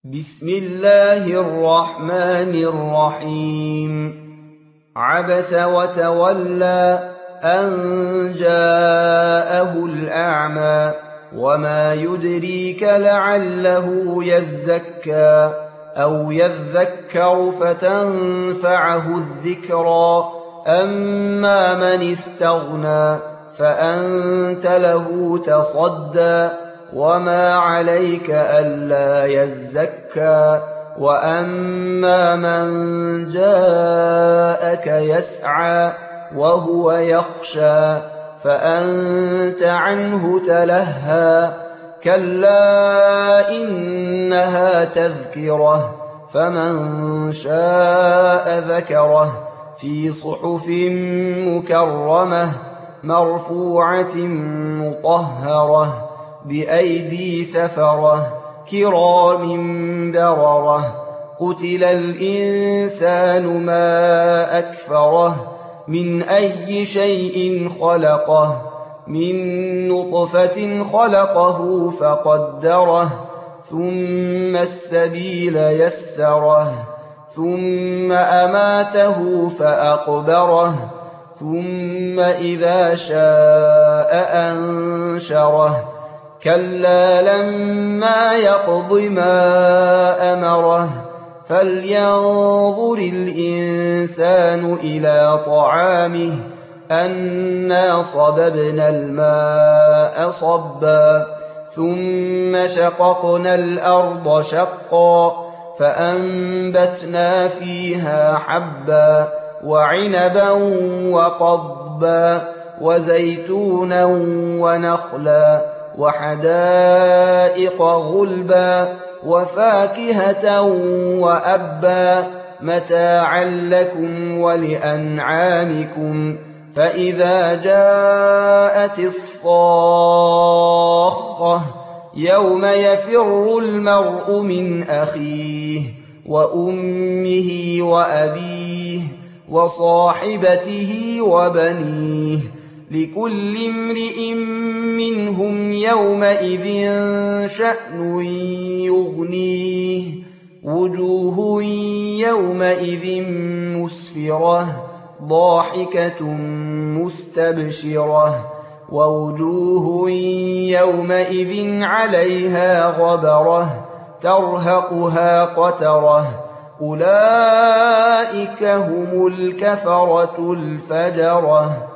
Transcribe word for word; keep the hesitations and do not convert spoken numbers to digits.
بسم الله الرحمن الرحيم عبس وتولى أن جاءه الأعمى وما يدريك لعله يزكى أو يذكر فتنفعه الذكرى أما من استغنى فأنت له تصدى وما عليك ألا يزكى وأما من جاءك يسعى وهو يخشى فأنت عنه تلهى كلا إنها تذكرة فمن شاء ذكره في صحف مكرمة مرفوعة مطهرة بأيدي سفرة كرام بررة قتل الإنسان ما أكفره من أي شيء خلقه من نطفة خلقه فقدره ثم السبيل يسره ثم أماته فأقبره ثم إذا شاء أنشره كلا لما يقض ما أمره فلينظر الإنسان إلى طعامه أنا صببنا الماء صبا ثم شققنا الأرض شقا فأنبتنا فيها حبا وعنبا وقضبا وزيتونا ونخلا وحدائق غلبا وفاكهة وأبا متاعا لكم ولأنعامكم فإذا جاءت الصاخة يوم يفر المرء من أخيه وأمه وأبيه وصاحبته وبنيه لكل امرئ منهم يومئذ شأن يغنيه وجوه يومئذ مسفرة ضاحكة مستبشرة ووجوه يومئذ عليها غبرة ترهقها قترة أولئك هم الكفرة الفجرة.